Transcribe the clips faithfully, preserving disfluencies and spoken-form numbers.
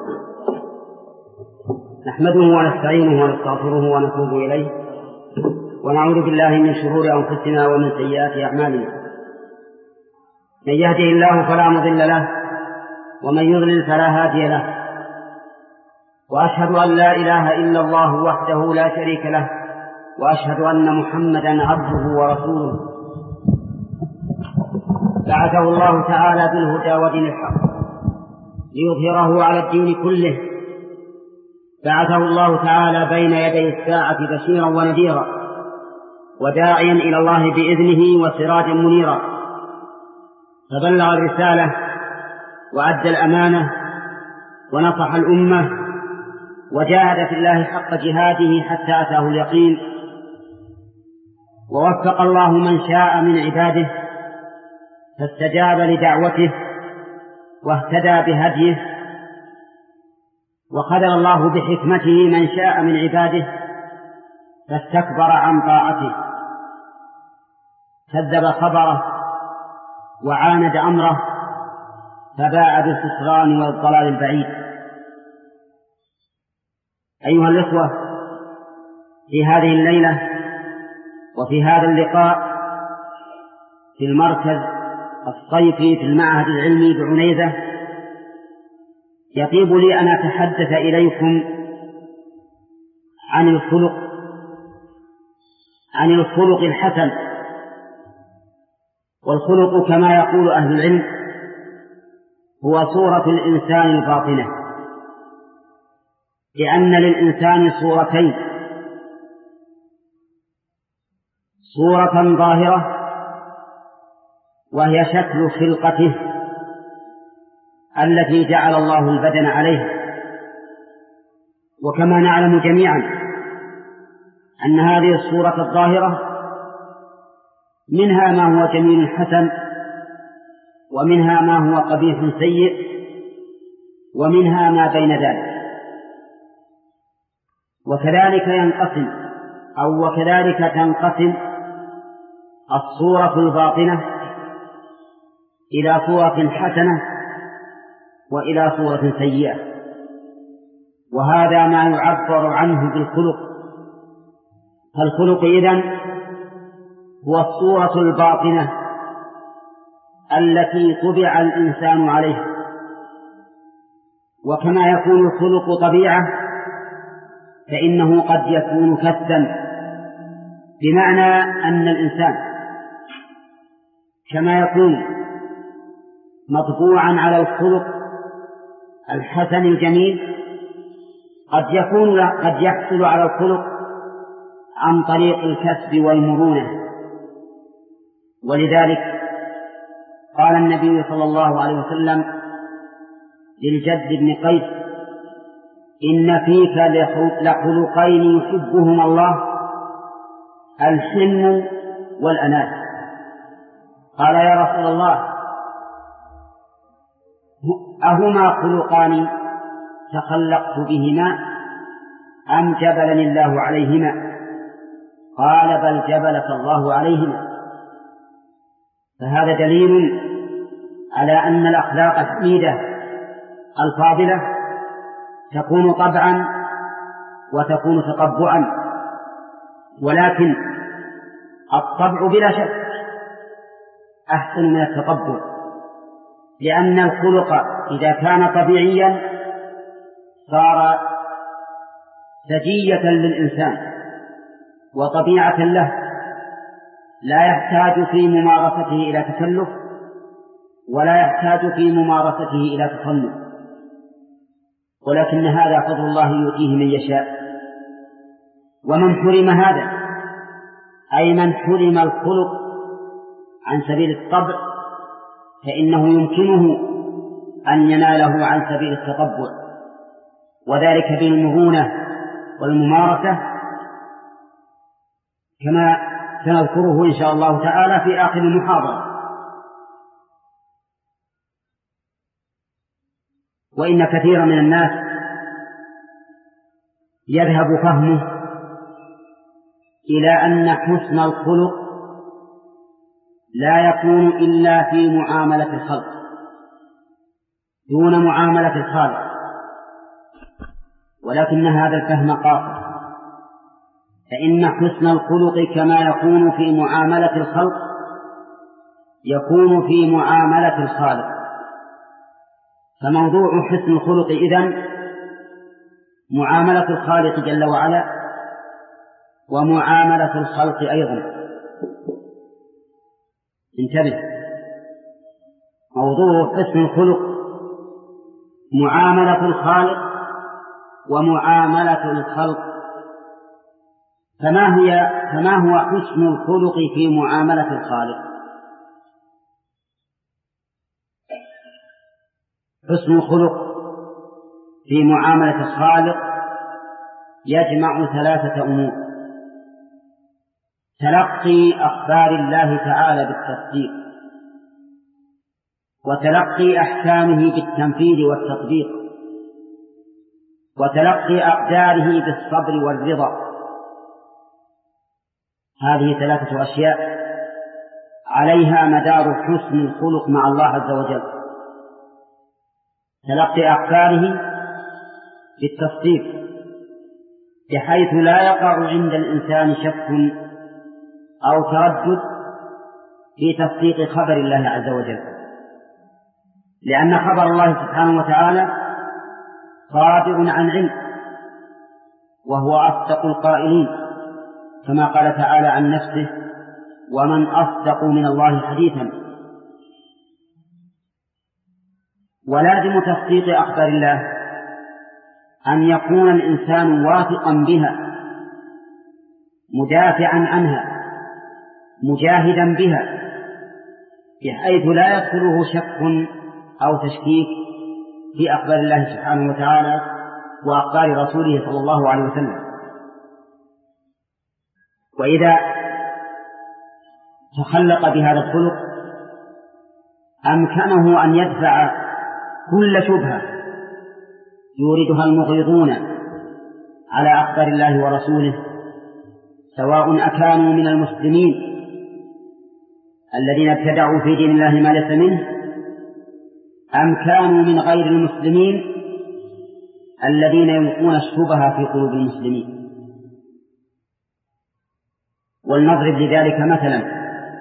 نحمده ونستعينه ونستغفره ونتوب إليه ونعوذ بالله من شرور أنفسنا ومن سيئات أعمالنا. من يهده الله فلا مضل له ومن يضلل فلا هادي له، وأشهد أن لا إله إلا الله وحده لا شريك له، وأشهد أن محمدا عبده ورسوله بعثه الله تعالى بالهدى ودين الحق ليظهره على الدين كله. بعثه الله تعالى بين يدي الساعة بشيرا ونذيرا وداعيا إلى الله بإذنه وسراجا منيرا، فبلغ الرسالة وأدى الأمانة ونصح الأمة وجاهد في الله حق جهاده حتى أتاه اليقين. ووفق الله من شاء من عباده فاستجاب لدعوته واهتدى بهديه، وخذل الله بحكمته من شاء من عباده فاستكبر عن طاعته، كذب خبره وعاند أمره فباء بالخسران والضلال البعيد. أيها الإخوة، في هذه الليلة وفي هذا اللقاء في المركز الصيفي في المعهد العلمي بعنيزة يطيب لي أن أتحدث إليكم عن الخلق عن الخلق الحسن. والخلق كما يقول أهل العلم هو صورة الإنسان الباطنة، لأن للإنسان صورتين: صورة ظاهرة وهي شكل خلقته التي جعل الله البدن عليه. وكما نعلم جميعا أن هذه الصورة الظاهرة منها ما هو جميل حسن، ومنها ما هو قبيح سيء، ومنها ما بين ذلك. وكذلك ينقسم أو وكذلك تنقسم الصورة الباطنة إلى صورة حسنة وإلى صورة سيئة، وهذا ما يعبر عنه بالخلق. فالخلق إذن هو الصورة الباطنة التي طبع الإنسان عليها. وكما يكون الخلق طبيعة فإنه قد يكون كسا، بمعنى أن الإنسان كما يكون مطبوعا على الخلق الحسن الجميل قد يكون قد يحصل على الخلق عن طريق الكسب والمرونة. ولذلك قال النبي صلى الله عليه وسلم للجد بن قيس: إن فيك لخلقين يحبهما الله، الحلم والأناة. قال: يا رسول الله، أهما خلقان تخلقت بهما أم جبلني الله عليهما؟ قال: بل جبلك الله عليهما. فهذا دليل على أن الأخلاق الحميدة الفاضلة تكون طبعا وتكون تطبعا، ولكن الطبع بلا شك أحسن من التطبع، لأن الخلق إذا كان طبيعيا صار سجية للإنسان وطبيعة له، لا يحتاج في ممارسته إلى تكلف ولا يحتاج في ممارسته إلى تصنف، ولكن هذا فضل الله يؤتيه من يشاء. ومن حرم هذا أي من حرم الخلق عن سبيل الطبع فإنه يمكنه أن يناله عن سبيل التطبع، وذلك بالمرونة والممارسة كما سنذكره إن شاء الله تعالى في آخر المحاضرة. وإن كثيرا من الناس يذهب فهمه إلى أن حسن الخلق لا يكون إلا في معاملة الخلق دون معاملة الخالق، ولكن هذا الفهم قاصر، فإن حسن الخلق كما يكون في معاملة الخلق يكون في معاملة الخالق. فموضوع حسن الخلق إذن معاملة الخالق جل وعلا ومعاملة الخلق أيضا. انتبه، موضوع حسن الخلق معاملة الخالق ومعاملة الخلق. فما هي فما هو حسن الخلق في معاملة الخالق؟ حسن الخلق في معاملة الخالق يجمع ثلاثة أمور: تلقي أخبار الله تعالى بالتصديق، وتلقي أحكامه بالتنفيذ والتطبيق، وتلقي أقداره بالصبر والرضا. هذه ثلاثة أشياء عليها مدار حسن الخلق مع الله عز وجل. تلقي أخباره بالتصديق بحيث لا يقع عند الإنسان شك أو تردد في تصديق خبر الله عز وجل، لأن خبر الله سبحانه وتعالى صادر عن علم، وهو أصدق القائلين، كما قال تعالى عن نفسه: ومن أصدق من الله حديثا. ولازم تصديق أخبار الله أن يكون الإنسان واثقا بها، مدافعا عنها، مجاهدا بها، بحيث لا يدخله شك أو تشكيك في أخبار الله سبحانه وتعالى وأخبار رسوله صلى الله عليه وسلم. وإذا تخلق بهذا الخلق أمكنه أن يدفع كل شبهة يوردها المغيظون على أخبار الله ورسوله، سواء أكانوا من المسلمين الذين ابتدعوا في دين الله ما ليس منه، أم كانوا من غير المسلمين الذين يلقون الشبهة في قلوب المسلمين. ولنضرب لذلك مثلا: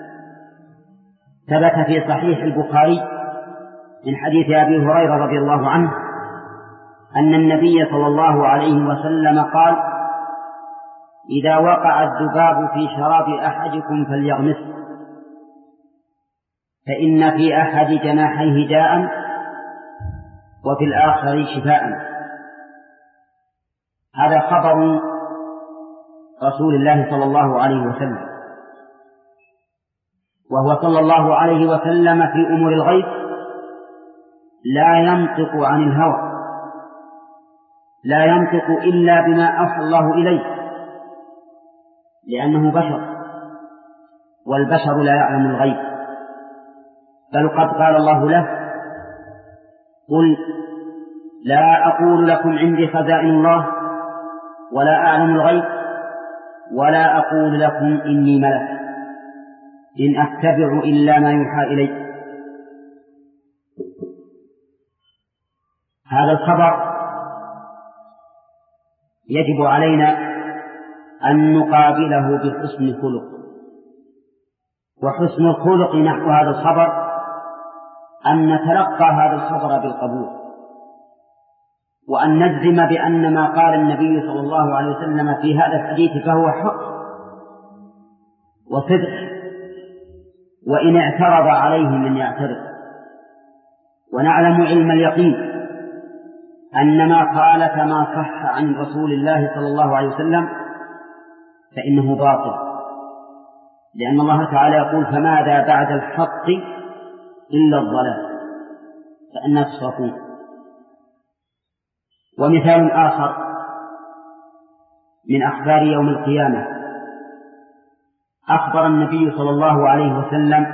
ثبت في صحيح البخاري من حديث أبي هريرة رضي الله عنه أن النبي صلى الله عليه وسلم قال: إذا وقع الذباب في شراب أحدكم فليغمسه، فإن في أحد جناحيه داء وفي الآخر شفاء. هذا خبر رسول الله صلى الله عليه وسلم، وهو صلى الله عليه وسلم في أمور الغيب لا ينطق عن الهوى، لا ينطق إلا بما أوحى الله إليه، لأنه بشر، والبشر لا يعلم الغيب. بل قد قال الله له: قل لا أقول لكم عندي خزائن الله ولا أعلم الغيب ولا أقول لكم إني ملك إن أتبع إلا ما يوحى إلي. هذا الخبر يجب علينا أن نقابله بحسن الخلق، وحسن الخلق نحو هذا الخبر أن نتلقى هذا الخبر بالقبول، وأن نجزم بأن ما قال النبي صلى الله عليه وسلم في هذا الحديث فهو حق وصدق، وإن اعترض عليه من يعترض. ونعلم علم اليقين أن ما خالف ما صح عن رسول الله صلى الله عليه وسلم فإنه باطل، لأن الله تعالى يقول: فماذا بعد الحق إلا الضلال فأنى تصرفون. ومثال آخر من أخبار يوم القيامة: أخبر النبي صلى الله عليه وسلم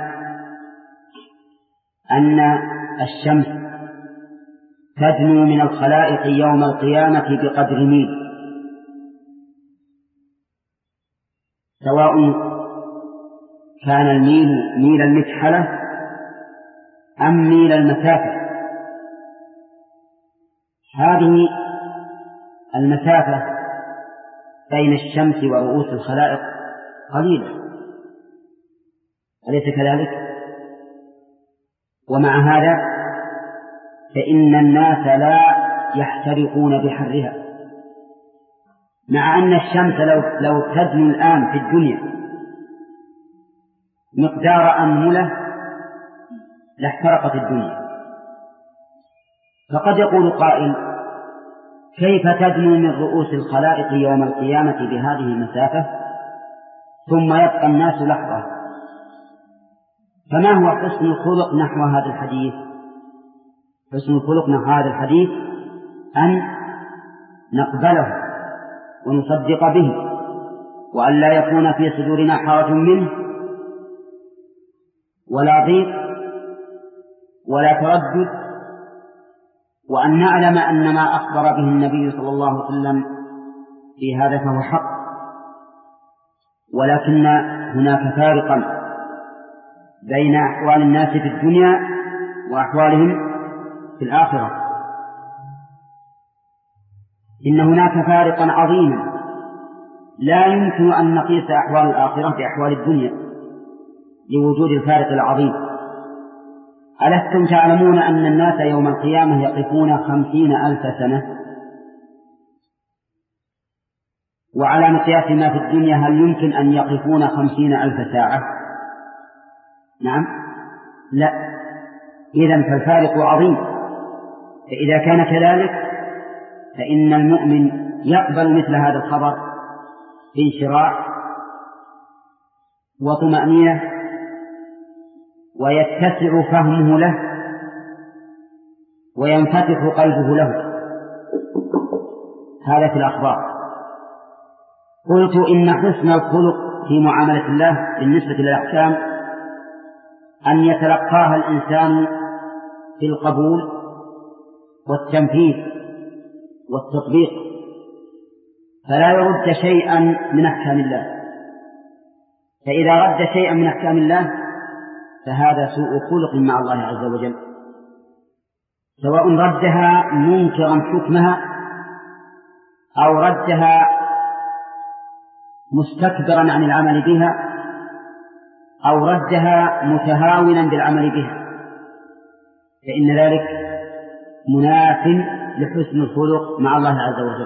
أن الشمس تدنو من الخلائق يوم القيامة بقدر ميل، سواء كان الميل ميل المكحلة أم ميل المسافة. هذه المسافة بين الشمس ورؤوس الخلائق قليلة، أليس كذلك؟ ومع هذا فإن الناس لا يحترقون بحرها، مع أن الشمس لو, لو تدنو الآن في الدنيا مقدار أنملة لاحترقت الدنيا. فقد يقول قائل: كيف تدنو من رؤوس الخلائق يوم القيامة بهذه المسافة ثم يبقى الناس لحظة؟ فما هو حسن الخلق نحو هذا الحديث؟ حسن الخلق نحو هذا الحديث أن نقبله ونصدق به، وأن لا يكون في صدورنا حرج منه ولا ضيق ولا تردد، وأن نعلم أن ما أخبر به النبي صلى الله عليه وسلم في هذا فهو حق، ولكن هناك فارقا بين أحوال الناس في الدنيا وأحوالهم في الآخرة. إن هناك فارقا عظيما لا يمكن أن نقيس أحوال الآخرة بأحوال الدنيا لوجود الفارق العظيم. ألستم تعلمون أن الناس يوم القيامة يقفون خمسين ألف سنة؟ وعلى مقياس ما في الدنيا هل يمكن أن يقفون خمسين ألف ساعة؟ نعم، لا. إذن فالفارق عظيم. فإذا كان كذلك فإن المؤمن يقبل مثل هذا الخبر بانشراح وطمأنينة، ويتسع فهمه له وينفتح قلبه له. هذا في الأخبار. قلت إن حسن الخلق في معاملة الله بالنسبة للأحكام أن يتلقاها الإنسان في القبول والتنفيذ والتطبيق، فلا يرد شيئا من أحكام الله. فإذا رد شيئا من أحكام الله فهذا سوء خلق مع الله عز وجل، سواء ردها منكرا حكمها أو ردها مستكبرا عن العمل بها أو ردها متهاونا بالعمل بها، فإن ذلك مناف لحسن الخلق مع الله عز وجل.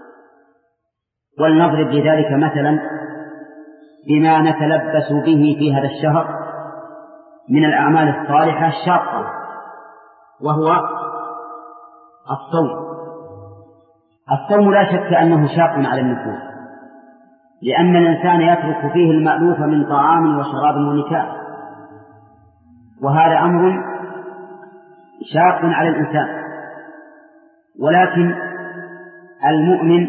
ولنضرب لذلك مثلا بما نتلبس به في هذا الشهر من الأعمال الصالحة الشاقة، وهو الصوم. الصوم لا شك أنه شاق على النفوس، لأن الإنسان يترك فيه المألوف من طعام وشراب ونكاح، وهذا أمر شاق على الإنسان. ولكن المؤمن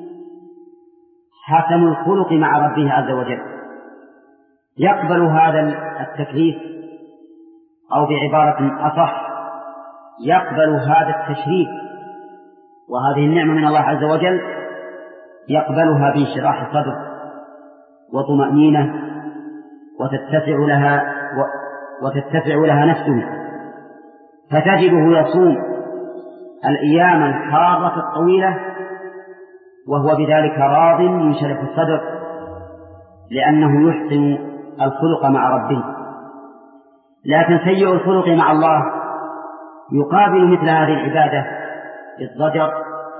حسن الخلق مع ربه عز وجل يقبل هذا التكليف، أو بعبارة أصح يقبل هذا التشريف وهذه النعمة من الله عز وجل، يقبلها بانشراح صدر وطمأنينة، وتتسع لها وتتسع لها نفسه، فتجده يصوم الأيام الحارة الطويلة وهو بذلك راض ينشرح الصدر، لأنه يحسن الخلق مع ربه. لكن سيء الخلق مع الله يقابل مثل هذه العبادة بالضجر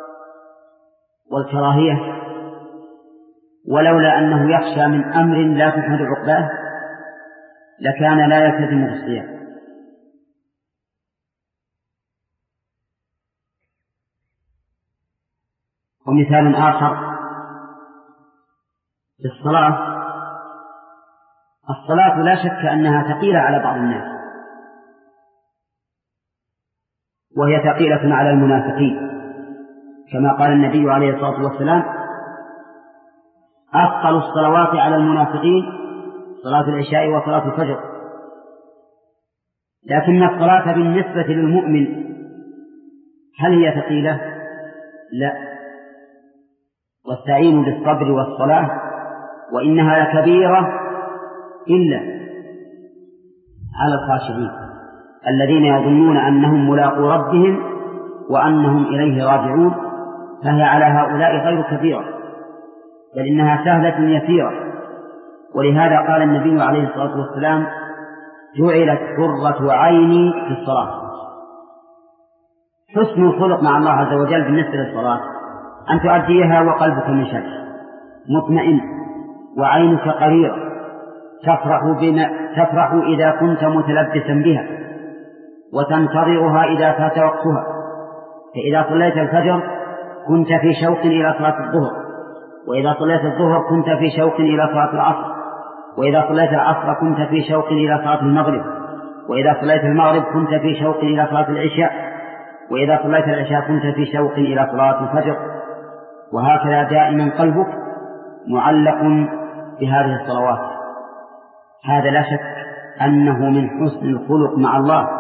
والكراهية، ولولا أنه يخشى من أمر لا تحمد عقباه لكان لا يلتزم بالصيام. ومثال آخر في الصلاة. الصلاة لا شك أنها ثقيلة على بعض الناس، وهي ثقيلة على المنافقين، كما قال النبي عليه الصلاة والسلام: أثقل الصلوات على المنافقين صلاة العشاء وصلاة الفجر. لكن الصلاة بالنسبة للمؤمن هل هي ثقيلة؟ لا. واستعينوا بالصبر والصلاة وإنها لكبيرة إلا على الخاشعين الذين يظنون أنهم ملاقو ربهم وأنهم إليه راجعون فهي على هؤلاء غير كبيرة، بل إنها سهلة يسيرة. ولهذا قال النبي عليه الصلاة والسلام: جعلت قرة عيني في الصلاة. حسن الخلق مع الله عز وجل بالنسبة للصلاة أن تؤديها وقلبك منشرح مطمئن وعينك قريرة، تفرح بما تفرح إذا كنت متلبسا بها، وتنتظرها إذا فات وقتها. فإذا صليت الفجر كنت في شوق إلى صلاة الظهر، وإذا صليت الظهر كنت في شوق إلى صلاة العصر، وإذا صليت العصر كنت في شوق إلى صلاة المغرب، وإذا صليت المغرب كنت في شوق إلى صلاة العشاء، وإذا صليت العشاء كنت في شوق إلى صلاة الفجر. وهكذا دائما قلبك معلق بهذه الصلوات. هذا لا شك أنه من حسن الخلق مع الله.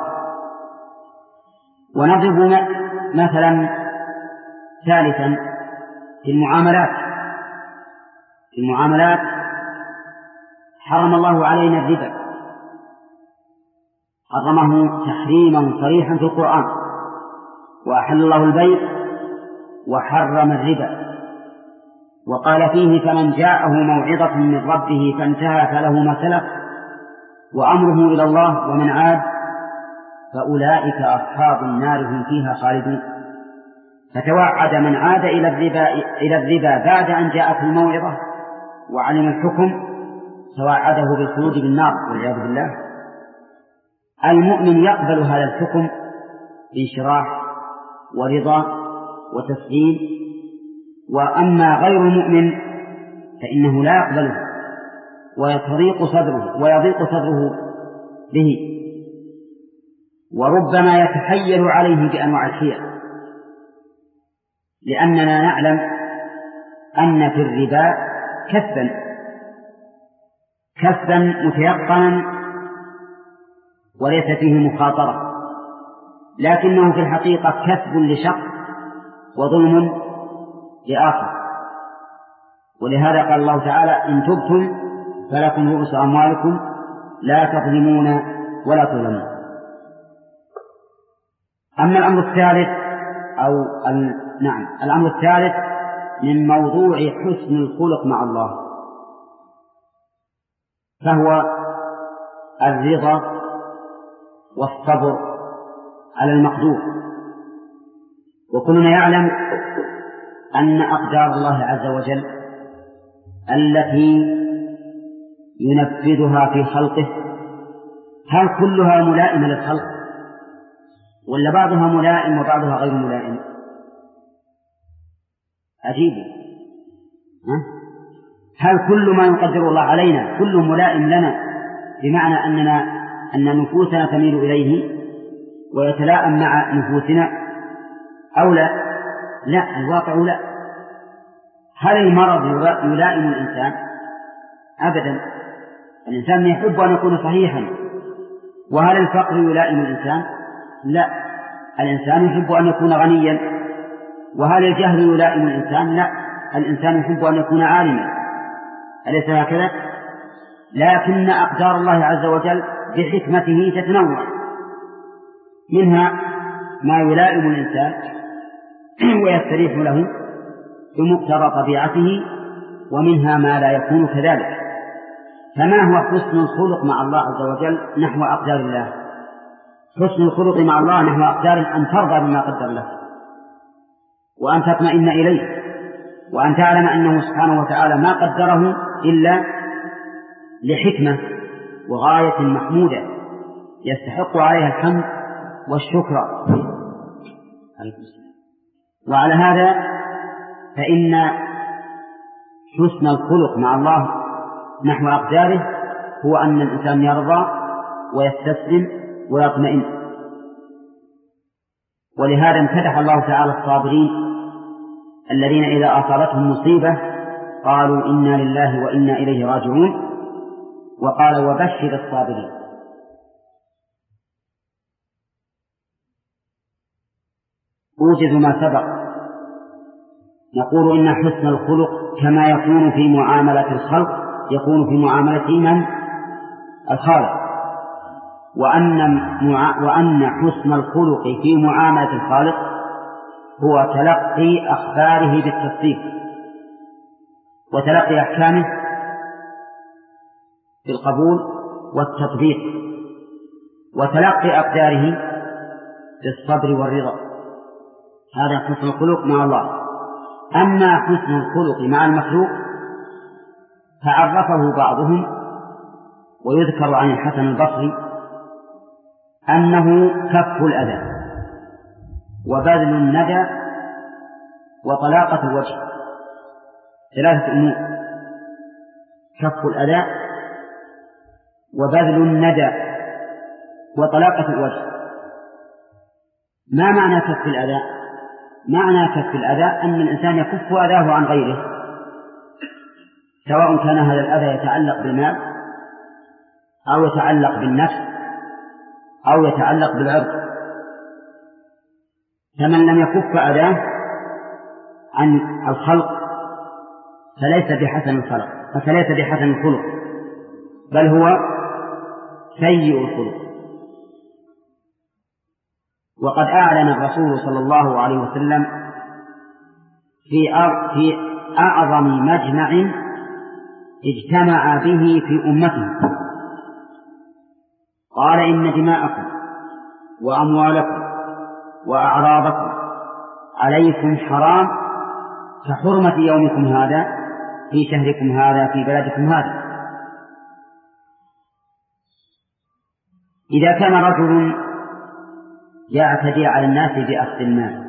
ونضرب مثلا ثالثا في المعاملات. في المعاملات حرم الله علينا الربا، حرمه تحريما صريحا في القرآن، وأحل الله البيع وحرم الربا، وقال فيه: فمن جاءه موعظة من ربه فانتهى فله ما سلف وأمره إلى الله ومن عاد فأولئك أصحاب النار هم فيها خالدون. فتوعد من عاد إلى الربا, إلى الربا بعد أن جاءته الموعظة وعلم الحكم، توعده بالخلود بالنار والعياذ بالله. المؤمن يقبل هذا الحكم بانشراح ورضا وتسليم، وأما غير المؤمن فإنه لا يقبله ويضيق صدره ويضيق صدره به، وربما يتحيل عليه بأنواع الحيل، لأننا نعلم أن في الربا كسبا كسبا متيقنا وليس فيه مخاطرة، لكنه في الحقيقة كسب لشخص وظلم لآخر. ولهذا قال الله تعالى: إن تبتم فلكم رؤوس أموالكم لا تظلمون ولا تظلمون. أما الأمر الثالث أو ال... نعم الأمر الثالث من موضوع حسن الخلق مع الله فهو الرضا والصبر على المقدور. وكلنا يعلم أن أقدار الله عز وجل التي ينفذها في خلقه هل كلها ملائمة للخلق ولا بعضها ملائم وبعضها غير ملائم؟ عجيب. هل كل ما يقدر الله علينا كله ملائم لنا، بمعنى أننا أن نفوسنا تميل إليه ويتلائم مع نفوسنا أو لا؟ لا، الواقع لا. هل المرض يلائم الإنسان؟ أبدا. الإنسان يحب أن يكون صحيحا. وهل الفقر يلائم الإنسان؟ لا، الإنسان يحب أن يكون غنيا. وهل الجهل يلائم الإنسان؟ لا، الإنسان يحب أن يكون عالما. أليس هكذا؟ لكن أقدار الله عز وجل بحكمته تتنوع، منها ما يلائم الإنسان ويستريح له بمقتضى طبيعته، ومنها ما لا يكون كذلك. فما هو حسن الخلق مع الله عز وجل نحو أقدار الله؟ حسن الخلق مع الله نحو أقدار أن ترضى بما قدر لك، وأن تطمئن إليه، وأن تعلم أنه سبحانه وتعالى ما قدره إلا لحكمة وغاية محمودة يستحق عليها الحمد والشكر. وعلى هذا فإن حسن الخلق مع الله نحو أقداره هو أن الإنسان يرضى ويستسلم ويطمئن. ولهذا امتدح الله تعالى الصابرين الذين إذا أصابتهم مصيبة قالوا إنا لله وإنا إليه راجعون، وقال: وبشر الصابرين. أوجز ما سبق، نقول إن حسن الخلق كما يكون في معاملة الخلق يكون في معاملة من؟ الخالق، وأن, مع... وأن حسن الخلق في معاملة الخالق هو تلقي أخباره بالتصديق وتلقي أحكامه بالقبول والتطبيق وتلقي أقداره بالصبر والرضا. هذا حسن الخلق مع الله. أما حسن الخلق مع المخلوق فعرفه بعضهم، ويذكر عن الحسن البصري أنه كف الأذى وبذل الندى وطلاقة الوجه، ثلاثة أمور: كف الأذى وبذل الندى وطلاقة الوجه. ما معنى كف الأذى؟ معنى كف الأذى أن الإنسان يكف أذاه عن غيره، سواء كان هذا الأذى يتعلق بالمال أو يتعلق بالنفس أو يتعلق بالعرض. فمن لم يكف أذاه عن الخلق فليس بحسن الخلق فليس بحسن الخلق، بل هو سيء الخلق. وقد أعلن الرسول صلى الله عليه وسلم في في أعظم مجمع اجتمع به في أمته، قال: إن دماءكم وأموالكم وأعراضكم عليكم حرام كحرمة يومكم هذا في شهركم هذا في بلدكم هذا. إذا كان رجل يعتدي على الناس بأخذ المال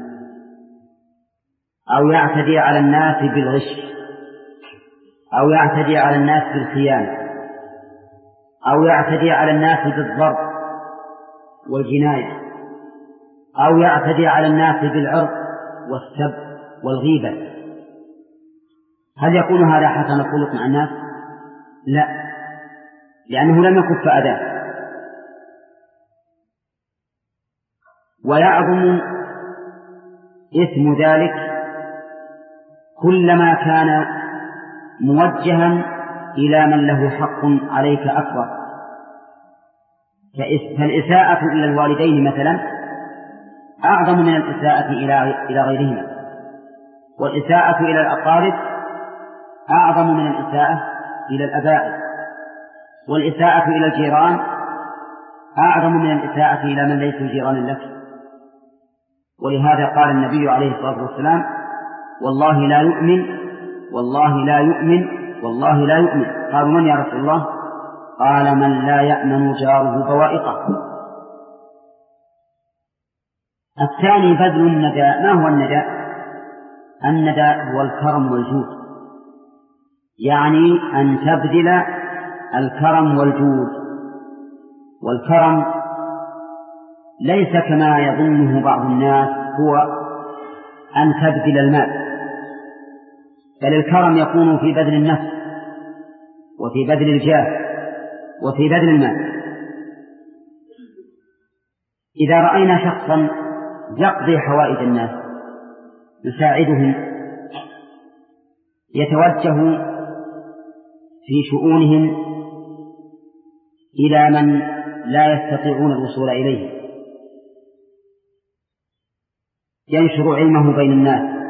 أو يعتدي على الناس بالغش أو يعتدي على الناس بالخيانة أو يعتدي على الناس بالضرب والجناية أو يعتدي على الناس بالعرض والسب والغيبة، هل يكون هذا حسن الخلق مع الناس؟ لا، لأنه لم يكف أذاه. ويعظم إثم ذلك كلما كان موجها إلى من له حق عليك أكبر، فالإساءة إلى الوالدين مثلا أعظم من الإساءة إلى غيرهما، والإساءة إلى الأقارب أعظم من الإساءة إلى الأباء، والإساءة إلى الجيران أعظم من الإساءة إلى من ليسوا جيران لك. ولهذا قال النبي عليه الصلاة والسلام: والله لا يؤمن والله لا يؤمن والله لا يؤمن. قالوا: من يا رسول الله؟ قال: من لا يأمن جاره بوائقه. الثاني بذل الندى. ما هو الندى؟ الندى هو الكرم والجود، يعني أن تبذل الكرم والجود. والكرم ليس كما يظنه بعض الناس هو أن تبذل المال، بل الكرم يكون في بذل النفس وفي بذل الجاه وفي بذل المال. إذا رأينا شخصا يقضي حوائج الناس يساعدهم يتوجه في شؤونهم إلى من لا يستطيعون الوصول إليه، ينشر علمه بين الناس،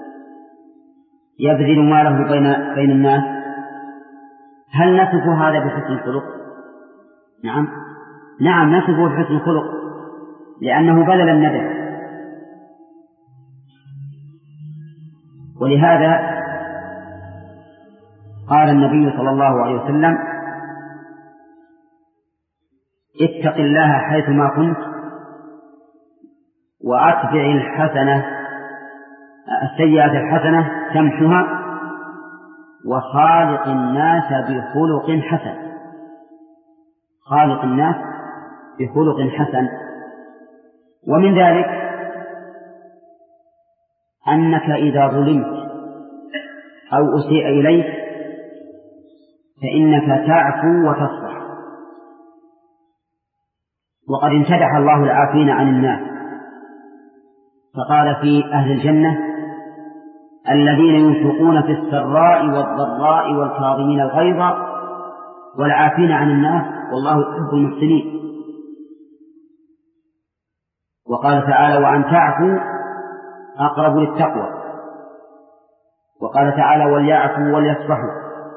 يبذل ماله بين بين الناس، هل نصف هذا بحسن الخلق؟ نعم نعم نصفه بحسن الخلق، لأنه بذل الندى. ولهذا قال النبي صلى الله عليه وسلم: اتق الله حيثما كنت وأتبع الحسنة السيئة الحسنة تمحها وخالق الناس بخلق حسن. خالق الناس بخلق حسن. ومن ذلك أنك إذا ظلمت أو أسيء إليك فإنك تعفو وتصفح. وقد امتدح الله العافين عن الناس فقال في أهل الجنة: الذين ينفقون في السراء والضراء والكاظمين الغيظ والعافين عن الناس والله يحب المحسنين. وقال تعالى: وأن تعفوا أقرب للتقوى. وقال تعالى وليعفوا وليصفحوا.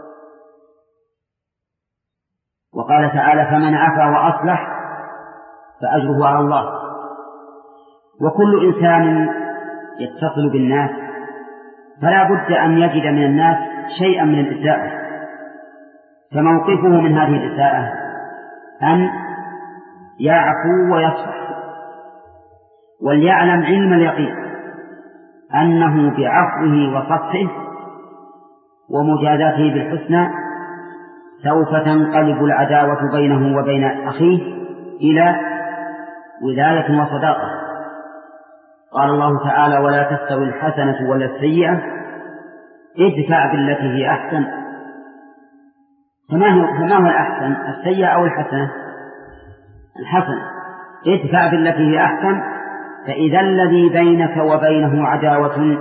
وقال تعالى فمن عفا وأصلح فأجره على الله. وكل إنسان يتصل بالناس فلا بد أن يجد من الناس شيئا من الإساءة، فموقفه من هذه الإساءة أن يعفو ويصفح، وليعلم علم اليقين أنه بعفوه وصفحه ومجازاته بالحسنى سوف تنقلب العداوة بينه وبين أخيه إلى ولاية وصداقة. قال الله تعالى ولا تستوي الحسنة ولا السيئة ادفع بالتي هي أحسن. فما هو, فما هو الأحسن، السيئة أو الحسنة؟ الحسنة. ادفع بالتي هي أحسن فإذا الذي بينك وبينه عداوة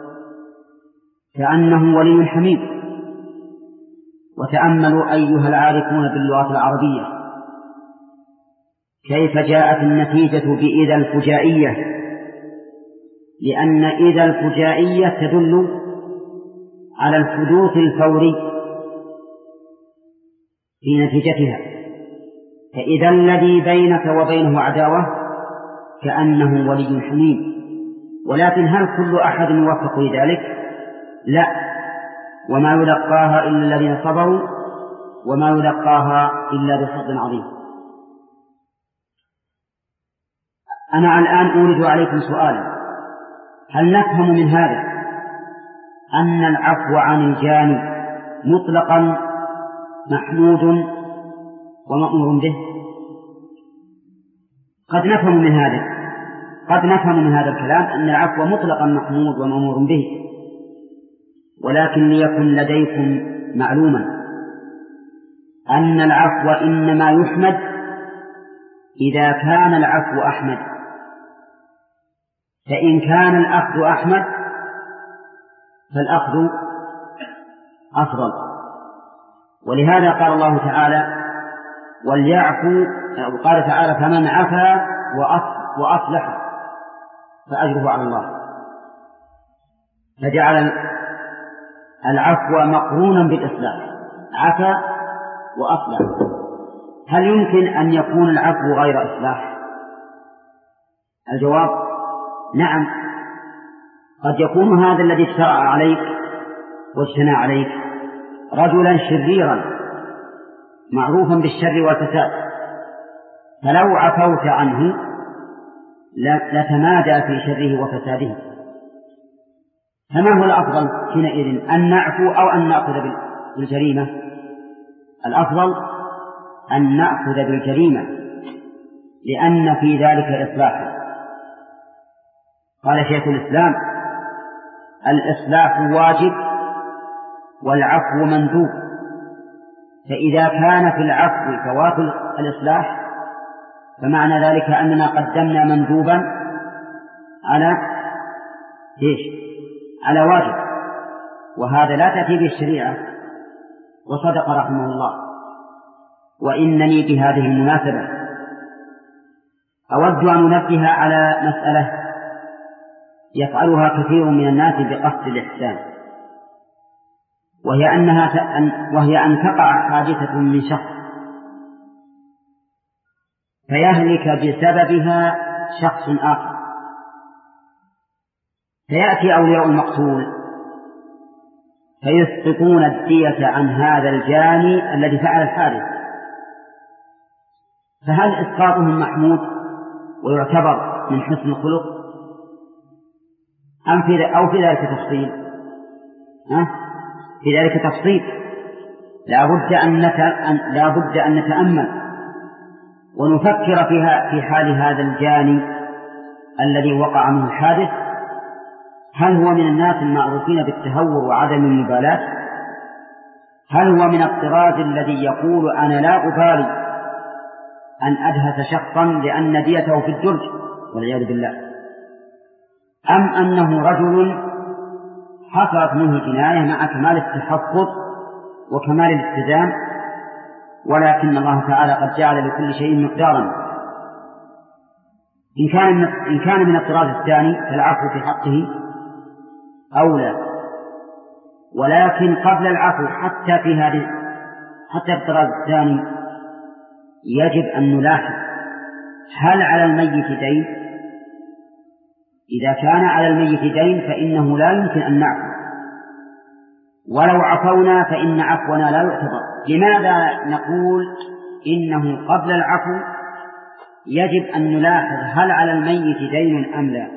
كأنه ولي حميم. وتأملوا أيها العارفون باللغة العربية كيف جاءت النتيجة بإذا الفجائية، لأن إذا الفجائية تدل على الحدوث الفوري في نتيجتها. فإذا الذي بينك وبينه عداوة كأنه ولي حميم. ولكن هل كل أحد يوفق لذلك؟ لا، وما يلقاها إلا الذين صبروا وما يلقاها إلا بحظ عظيم. أنا الآن أورد عليكم سؤالا: هل نفهم من هذا أن العفو عن الجاني مطلقا محمود ومأمور به؟ قد نفهم من هذا قد نفهم من هذا الكلام أن العفو مطلقا محمود ومأمور به، ولكن ليكن لديكم معلوما أن العفو إنما يحمد إذا كان العفو أحمد، فإن كان الأخذ أحمد فالأخذ أفضل. ولهذا قال الله تعالى وليعفوا، وقال تعالى فمن عفا وأصلح فأجره على الله، فجعل العفو مقرونا بالإصلاح، عفا وأصلح. هل يمكن أن يكون العفو غير إصلاح؟ الجواب نعم، قد يكون هذا الذي اشترع عليك واجتنى عليك رجلا شريرا معروفا بالشر والفساد، فلو عفوت عنه لتمادى في شره وفساده. فما هو الأفضل حينئذ، أن نعفو أو أن نأخذ بالجريمة؟ الأفضل أن نأخذ بالجريمة، لأن في ذلك إصلاحا. قال شيخ الإسلام الإصلاح واجب والعفو مندوب، فإذا كان في العفو فوات الإصلاح فمعنى ذلك أننا قدمنا مندوبا على إيش؟ على واجب، وهذا لا تأتي به الشريعة. وصدق رحمه الله. وإنني بهذه المناسبة أود أن أنبه على مسألة يفعلها كثير من الناس بقصد الإحسان، وهي أنها وهي أن تقع حادثة من شخص فيهلك بسببها شخص آخر، فيأتي أولياء المقتول فيسقطون الدية عن هذا الجاني الذي فعل الحادث. فهل إسقاطهم محمود ويعتبر من حسن الخلق أم في أو في ذلك تفصيل؟ أه؟ في ذلك تفصيل. لا بد أن لا بد أن نتأمل ونفكر فيها في حال هذا الجاني الذي وقع منه الحادث. هل هو من الناس المعروفين بالتهور وعدم المبالاة؟ هل هو من الطراز الذي يقول أنا لا أبالي أن أدهس شخصا لأن ديته في الدرج والعياذ بالله، أم أنه رجل حصلت منه جناية مع كمال التحفظ وكمال الالتزام، ولكن الله تعالى قد جعل لكل شيء مقدارا؟ إن كان إن كان من الطراز الثاني فالعفو في حقه أولى، ولكن قبل العفو حتى في هذه حتى في الطراز الثاني يجب أن نلاحظ هل على الميت دين. إذا كان على الميت دين فإنه لا يمكن أن نعفو، ولو عفونا فإن عفونا لا يعتبر. لماذا نقول إنه قبل العفو يجب أن نلاحظ هل على الميت دين أم لا؟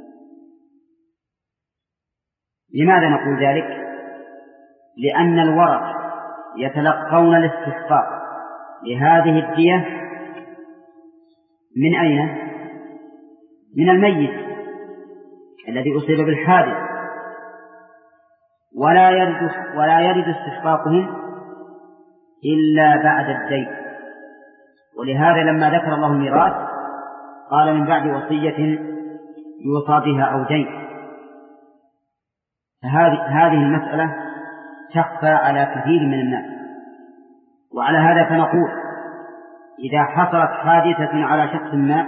لماذا نقول ذلك؟ لأن الورثة يتلقون الاستحقاق لهذه الدية من أين؟ من الميت الذي أصيب بالحادث، ولا يرد ولا يرد استحقاقهم إلا بعد الدين. ولهذا لما ذكر الله الميراث قال من بعد وصية يوصى بها أو دين. فهذه هذه المسألة تخفى على كثير من الناس، وعلى هذا فنقول إذا حصلت حادثة على شخص ما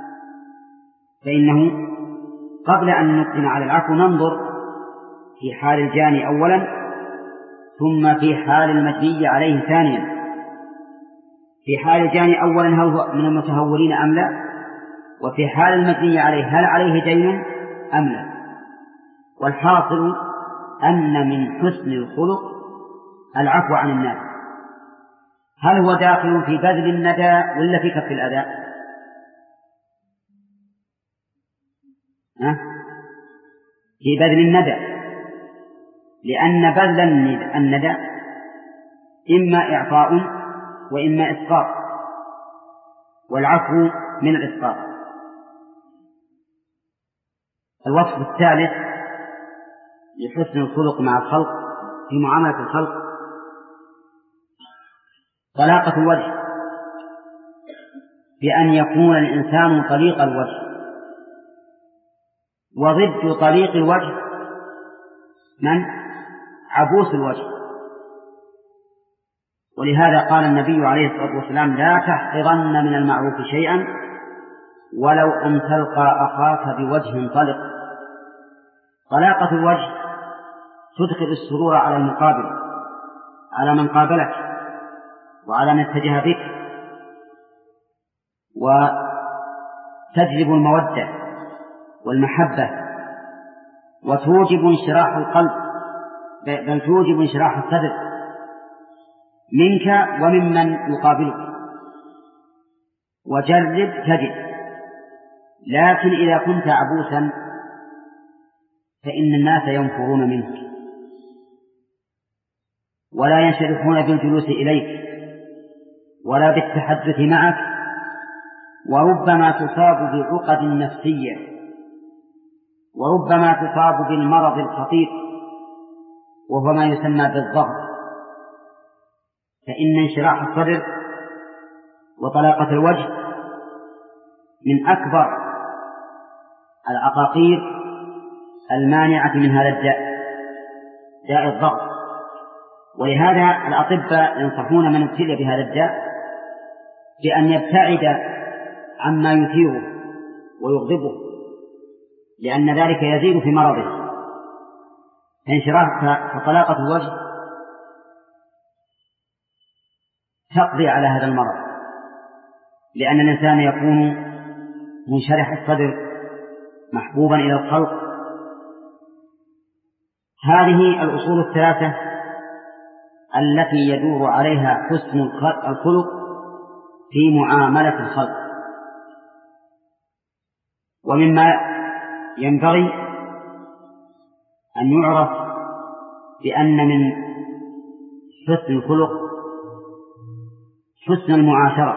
فإنه قبل أن نقدم على العفو ننظر في حال الجاني أولا، ثم في حال المجني عليه ثانيا. في حال الجاني أولا هل هو من المتهورين أم لا، وفي حال المجني عليه هل عليه دين أم لا. والحاصل أن من حسن الخلق العفو عن الناس. هل هو داخل في بذل الندى ولا في كف الأذى؟ أه؟ في بذل الندى، لأن بذل الندى إما إعطاء وإما إسقاط، والعفو من الإسقاط. الوصف الثالث لحسن الخلق مع الخلق في معاملة الخلق طلاقة الوجه، بأن يكون الإنسان طليق الوجه. وضد طليق الوجه من؟ عبوس الوجه. ولهذا قال النبي عليه الصلاة والسلام لا تحقرن من المعروف شيئا ولو أن تلقى أخاك بوجه طلق. طلاقة الوجه تدخل السرور على المقابل، على من قابلك وعلى من اتجه بك، وتجلب المودة والمحبة، وتوجب انشراح القلب، بل توجب انشراح الصدر منك وممن يقابلك. وجرب تجد. لكن إذا كنت عبوسا فإن الناس ينفرون منك ولا ينشرحون بالجلوس إليك ولا بالتحدث معك، وربما تصاب بعقد نفسية، وربما تصاب بالمرض الخطير وهو ما يسمى بالضغط. فإن انشراح الصدر وطلاقة الوجه من أكبر العقاقير المانعة من هذا الداء، داء الضغط. ولهذا الأطباء ينصحون من ابتلي بهذا الداء بأن يبتعد عما يثيره ويغضبه، لأن ذلك يزيد في مرضه. انشراح فطلاقة الوجه تقضي على هذا المرض، لأن الإنسان يكون منشرح الصدر محبوبا إلى الخلق. هذه الأصول الثلاثة التي يدور عليها حسن الخلق في معاملة الخلق. ومما ينبغي أن يعرف بأن من حسن الخلق حسن المعاشرة،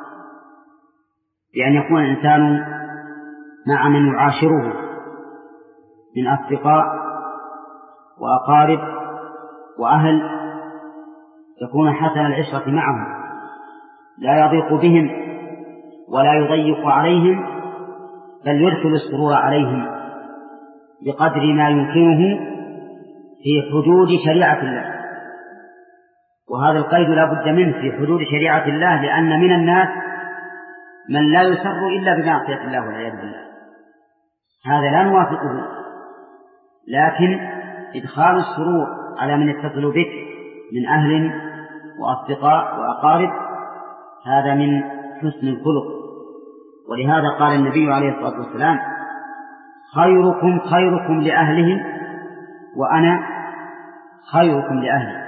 بأن يكون الإنسان مع من يعاشره من أصدقاء وأقارب وأهل يكون حسن العشرة معهم، لا يضيق بهم ولا يضيق عليهم، بل يدخل السرور عليهم بقدر ما يمكنه في حدود شريعة الله. وهذا القيد لا بد منه في حدود شريعة الله، لأن من الناس من لا يسر إلا بمعصية الله والعياذ بالله، هذا لا نوافقه، لكن إدخال السرور على من يتصل بك من أهل وأصدقاء وأقارب هذا من حسن الخلق. ولهذا قال النبي عليه الصلاة والسلام: خيركم خيركم لأهله وأنا خيركم لأهلي.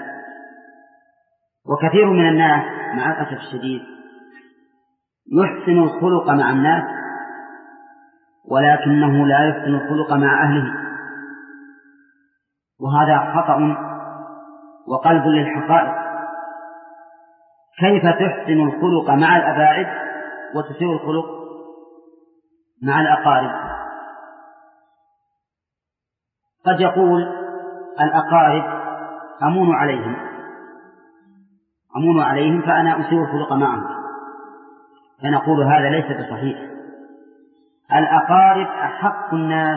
وكثير من الناس مع الأسف الشديد يحسن الخلق مع الناس ولكنه لا يحسن الخلق مع أهله، وهذا خطأ وقلب للحقائق. كيف تحسن الخلق مع الأباعد وتسيء الخلق مع الأقارب؟ قد يقول الأقارب أمون عليهم أمون عليهم فأنا أسيء الخلق معهم، فنقول هذا ليس بصحيح. الأقارب أحق الناس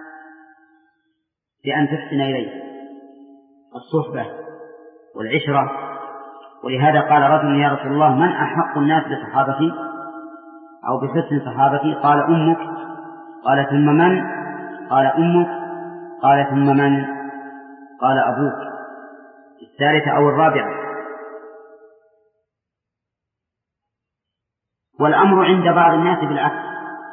بأن تحسن إليه الصحبة والعشرة. ولهذا قال رجل: يا رسول الله، من أحق الناس بصحابتي أو بحسن صحابتي؟ قال: أمك. قال: ثم من؟ قال: أمك. قال: ثم من؟ قال: أبوك. الثالثة أو الرابعة. والأمر عند بعض الناس بالعكس،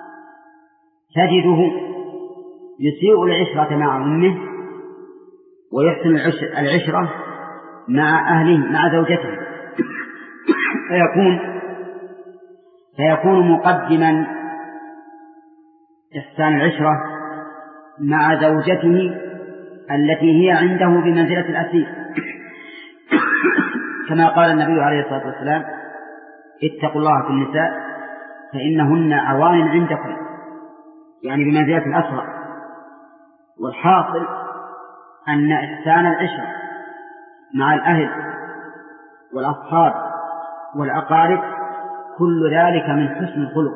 تجده يسيء العشرة مع أمه ويحسن العشرة مع أهله مع زوجته، فيكون فيكون مقدما إحسان العشرة مع زوجته التي هي عنده بمنزلة الأسير، كما قال النبي عليه الصلاة والسلام: اتقوا الله في النساء فإنهن عوان عندكم، يعني بمنزلة الأسرى. والحاصل أن إحسان العشرة مع الأهل والأصحاب والأقارب كل ذلك من حسن الخلق.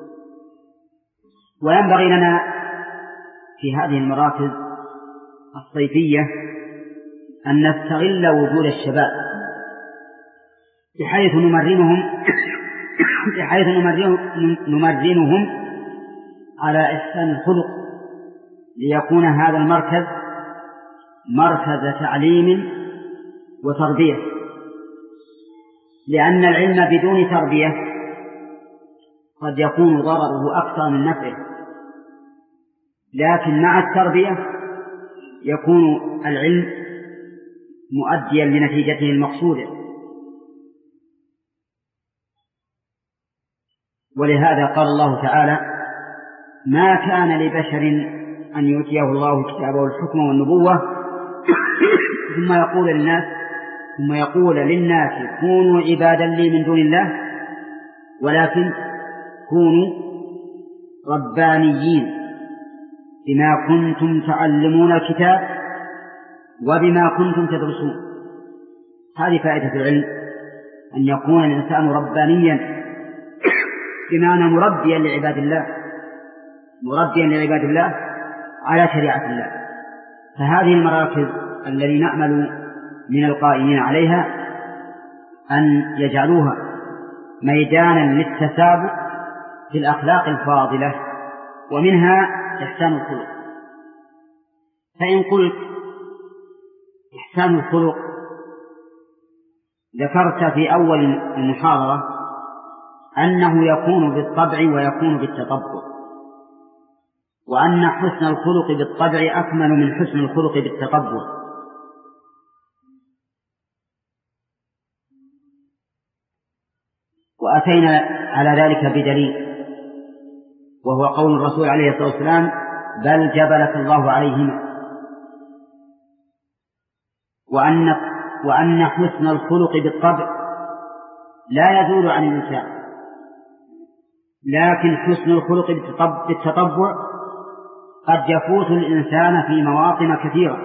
وينبغي لنا في هذه المراكز الصيفية أن نستغل وجود الشباب بحيث نمرنهم بحيث نمرنهم على إحسان الخلق، ليكون هذا المركز مركز تعليم وتربية، لأن العلم بدون تربية قد يكون ضرره أكثر من نفعه، لكن مع التربية يكون العلم مؤديا لنتيجته المقصودة. ولهذا قال الله تعالى: ما كان لبشر أن يؤتيه الله الكتاب والحكم والنبوة ثم يقول للناس ثم يقول للناس كونوا عبادا لي من دون الله، ولكن كونوا ربانيين بما كنتم تعلمون الكتاب وبما كنتم تدرسون. هذه فائدة العلم، أن يكون الإنسان ربانيا بمعنى مربيا لعباد الله مربيا لعباد الله على شريعة الله. فهذه المراكز الذي نأمل من القائمين عليها أن يجعلوها ميدانا للتسابق في الأخلاق الفاضلة، ومنها إحسان الخلق. فإن قلت إحسان الخلق ذكرت في أول المحاضرة أنه يكون بالطبع ويكون بالتطبع، وأن حسن الخلق بالطبع أكمل من حسن الخلق بالتطبع. وأتينا على ذلك بدليل، وهو قول الرسول عليه الصلاة والسلام: بل جبلك الله عليهما. وأن, وأن حسن الخلق بالطبع لا يزول عن الإنسان، لكن حسن الخلق بالتطبع قد يفوت الإنسان في مواطن كثيرة،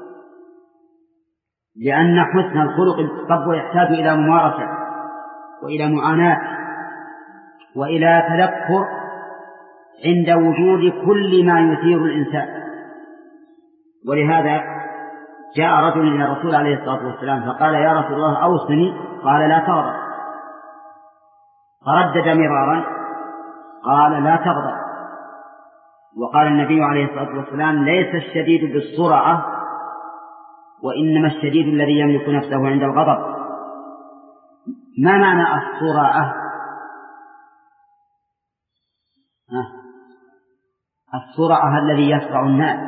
لأن حسن الخلق بالتطبع يحتاج إلى ممارسة وإلى معاناة وإلى تذكر عند وجود كل ما يثير الإنسان. ولهذا جاء رجل إلى الرسول عليه الصلاة والسلام فقال: يا رسول الله أوصني. قال: لا تغضب. فردد مرارا قال لا تغضب. وقال النبي عليه الصلاة والسلام ليس الشديد بالسرعة وإنما الشديد الذي يملك نفسه عند الغضب. ما معنى السرعة؟ السرعة الذي يسرع الناس،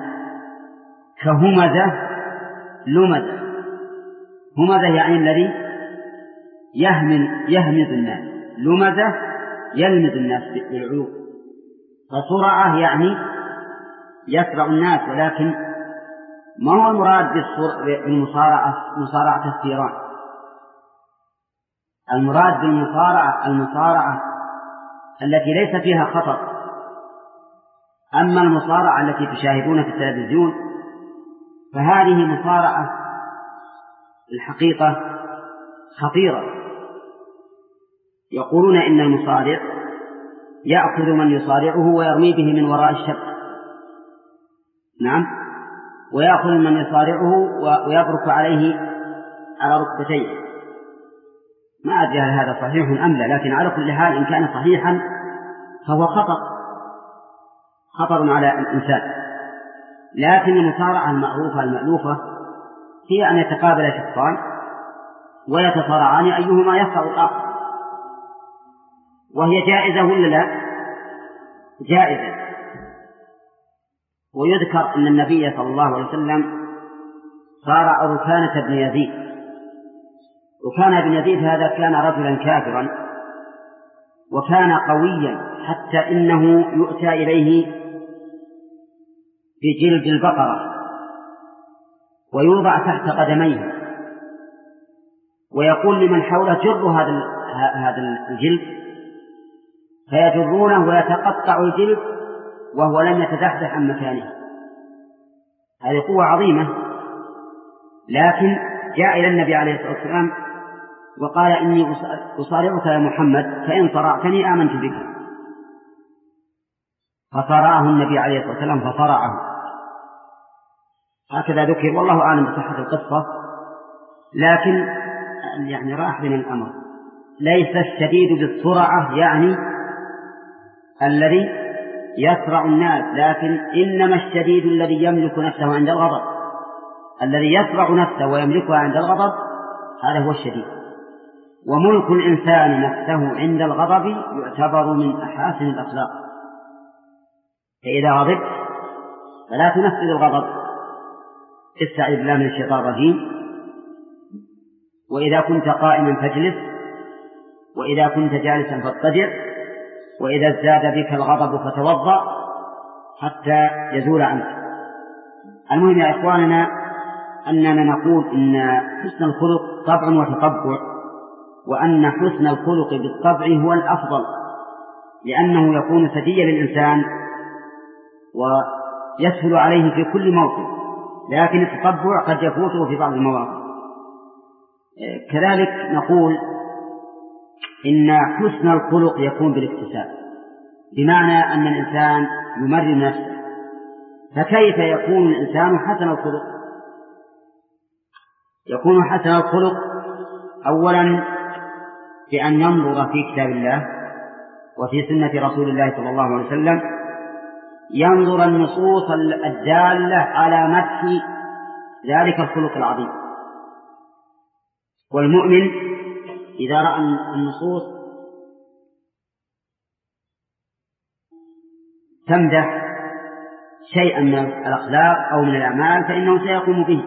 كهمزة لمزة. همزة يعني الذي يهمز يهمز الناس، لمزة يلمز الناس بالعلو. فسرعة يعني يسرع الناس، ولكن ما هو المراد بالمصارعة مصارعة الثيران. المراد بالمصارعة المصارعة التي ليس فيها خطر. أما المصارعة التي تشاهدون في التلفزيون فهذه مصارعة الحقيقة خطيرة. يقولون إن المصارع يأخذ من يصارعه ويرمي به من وراء الشبك، نعم، ويأخذ من يصارعه ويبرك عليه على ركبتيه. ما أدري هل هذا صحيح أم لا، لكن على كل حال إن كان صحيحا فهو خطر خطر على الإنسان. لكن المصارعة المعروفة المألوفة هي أن يتقابل شخصان ويتصارعان أيهما يسرع الآخر، وهي جائزة ولا لا؟ جائزة. ويذكر أن النبي صلى الله عليه وسلم صارع ركانة بن يزيد. ركانة بن يزيد هذا كان رجلا كافرا وكان قويا حتى إنه يؤتى إليه بجلد البقرة ويوضع تحت قدميه، ويقول لمن حوله جروا هذا هذا الجلد، فيجرونه ويتقطع الجلد وهو لم يتزحزح عن مكانه. هذه قوة عظيمة. لكن جاء إلى النبي عليه الصلاة والسلام وقال إني أصارعك يا محمد، فإن صرعتني آمنت بك. فصرعه النبي عليه الصلاة والسلام فصرعه. هكذا ذكر، والله أعلم بصحة القصة، لكن يعني راح بنا الأمر. ليس الشديد بالسرعة يعني الذي يسرع الناس، لكن إنما الشديد الذي يملك نفسه عند الغضب. الذي يسرع نفسه ويملكها عند الغضب هذا هو الشديد. وملك الإنسان نفسه عند الغضب يعتبر من أحاسن الأخلاق. فإذا غضبت فلا تنفذ الغضب، استعذ بالله من الشيطان الرجيم. وإذا كنت قائما فاجلس، وإذا كنت جالسا فاضطجع، وإذا ازداد بك الغضب فتوضأ حتى يزول عنك. المهم يا إخواننا أننا نقول إن حسن الخلق طبع وتطبع، وأن حسن الخلق بالطبع هو الأفضل، لأنه يكون سجيا للإنسان ويسهل عليه في كل موقف، لكن التطبع قد يفوته في بعض المواقف. كذلك نقول إن حسن الخلق يكون بالاكتساب، بمعنى أن الإنسان يمرن نفسه. فكيف يكون الإنسان حسن الخلق؟ يكون حسن الخلق أولا بأن ينظر في كتاب الله وفي سنة رسول الله صلى الله عليه وسلم، ينظر النصوص الدالة على مدح ذلك الخلق العظيم. والمؤمن إذا رأى النصوص تمدح شيئا من الأخلاق أو من الأعمال فإنه سيقوم به.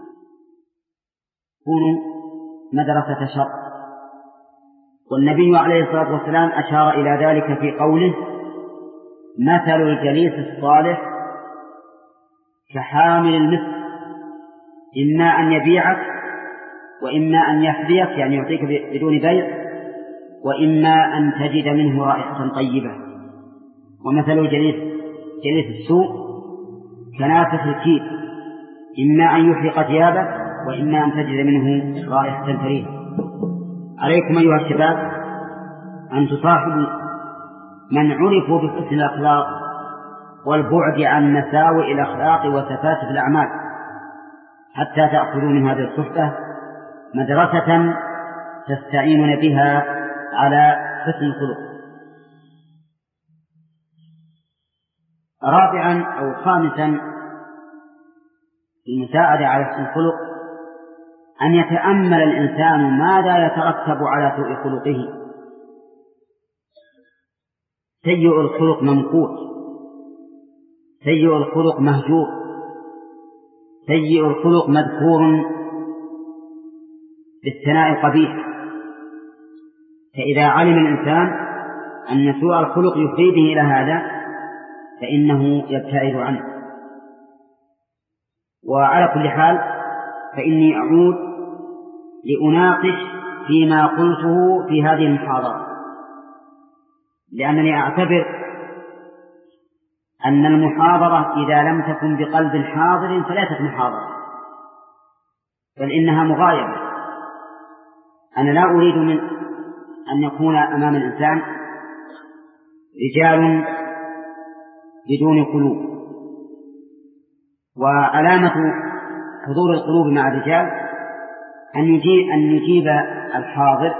كونوا مدرسة شر. والنبي عليه الصلاة والسلام أشار إلى ذلك في قوله: مثل الجليس الصالح كحامل المسك، إما أن يبيعك وإما أن يحذيك، يعني يعطيك بدون بيع، وإما أن تجد منه رائحة طيبة. ومثل الجليس جليس السوء كنافخ الكير، إما أن يحرق ثيابك وإما أن تجد منه رائحة كريهة. عليكم أيها الشباب أن تصاحبوا من عرفوا بحسن الأخلاق والبعد عن مساوئ الأخلاق وسفاسف الأعمال، حتى تأخذوا من هذه الصحبة مدرسة تستعينون بها على حسن الخلق. رابعا أو خامسا في المساعدة على حسن الخلق أن يتأمل الإنسان ماذا يترتب على سوء خلقه. سيء الخلق ممقوت، سيء الخلق مهجور، سيء الخلق مذكور بالثناء قبيح. فإذا علم الإنسان أن سوء الخلق يفيده إلى هذا فإنه يبتعد عنه. وعلى كل حال فإني أعود لأناقش فيما قلته في هذه المحاضرة، لأنني أعتبر أن المحاضرة إذا لم تكن بقلب حاضر فليست محاضرة، بل إنها مغايبة. أنا لا أريد من أن يكون أمام الإنسان رجال بدون قلوب، وعلامة حضور القلوب مع الرجال أن يجيب, أن يجيب الحاضر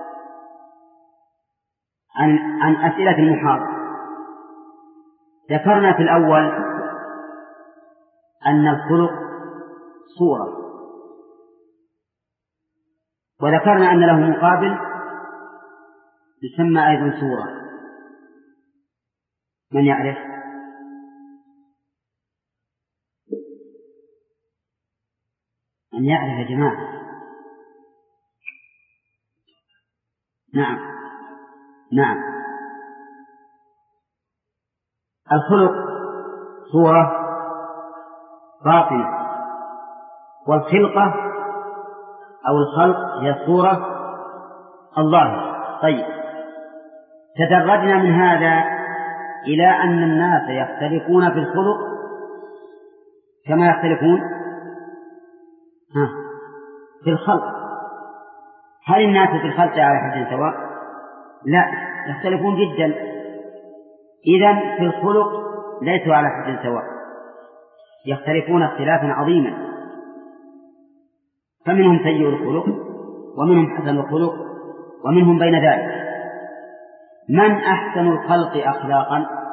عن, عن أسئلة المحاضر. ذكرنا في الأول أن الخلق صورة، وذكرنا أن له مقابل يسمى أيضا صورة. من يعرف؟ من يعرف يا جماعة؟ نعم نعم الخلق صورة باطنة، والخلقة أو الخلق هي الصورة الظاهرة. طيب، تدرجنا من هذا إلى أن الناس يختلفون في الخلق كما يختلفون ها في الخلق. هل الناس في الخلق على حد سواء؟ لا، يختلفون جدا. إذن في الخلق ليسوا على حد سواء، يختلفون اختلافا عظيما. فمنهم سيء الخلق ومنهم حسن الخلق ومنهم بين ذلك. من أحسن الخلق أخلاقا؟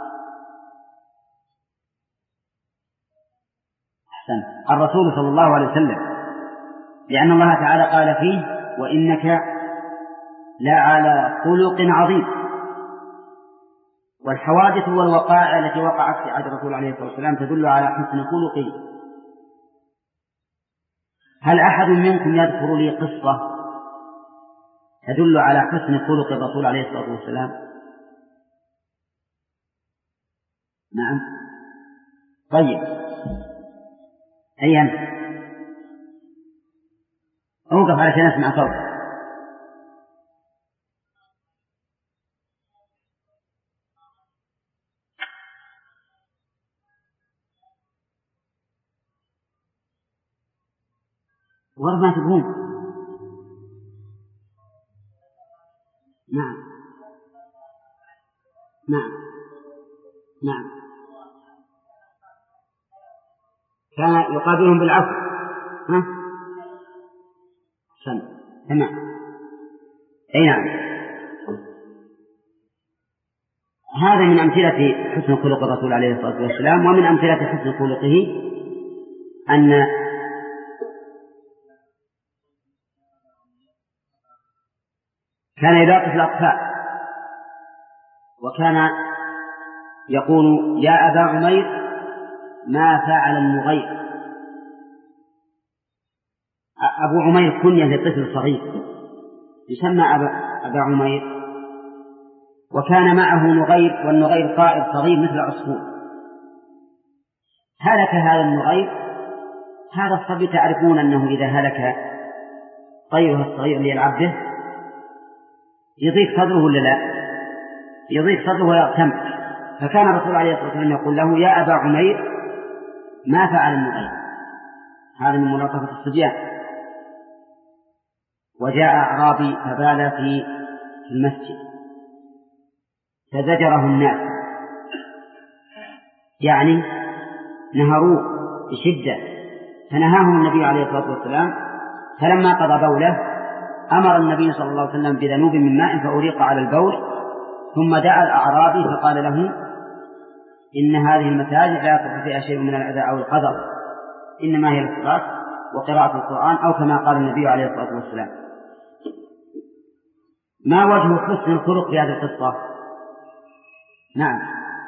أحسن الرسول صلى الله عليه وسلم، لأن الله تعالى قال فيه: وإنك لعلى خلق عظيم. والحوادث والوقائع التي وقعت في عهد الرسول عليه الصلاة والسلام تدل على حسن خلقه. هل أحد منكم يذكر لي قصة تدل على حسن خلق الرسول عليه الصلاة والسلام؟ نعم. طيب، أيام أوقف علشان أسمع صوت. ورد ما تبغون. نعم نعم نعم كان يقابلهم بالعفو. ها سن تمام. أي نعم. هذا من أمثلة حسن خلق الرسول عليه الصلاة والسلام. ومن أمثلة حسن خلقه أن كان يلاطف الأطفال، وكان يقول: يا أبا عمير ما فعل النغير. أبو عمير كنية لطفل صغير يسمى أبا, أبا عمير، وكان معه نغير، والنغير طائر صغير مثل العصفور. هلك هذا النغير. هذا الصبي تعرفون أنه إذا هلك طيره الصغير ليلعب به يضيق صدره ولا لا؟ يضيق صدره ويغتم. فكان الرسول عليه الصلاة والسلام يقول له: يا أبا عمير ما فعل النغير. هذا من ملاطفة الصبيان. وجاء أعرابي فبال في المسجد فزجره الناس، يعني نهروه بشدة، فنهاهم النبي عليه الصلاة والسلام. فلما قضى بوله أمر النبي صلى الله عليه وسلم بذنوب من ماء فأريق على البول، ثم دعا الأعرابي فقال له: إن هذه المساجد لا يصح فيها شيء من الأذى أو القدر، إنما هي الصلاة وقراءة القرآن، أو كما قال النبي عليه الصلاة والسلام. ما وجه حسن الخلق في هذه القصة؟ نعم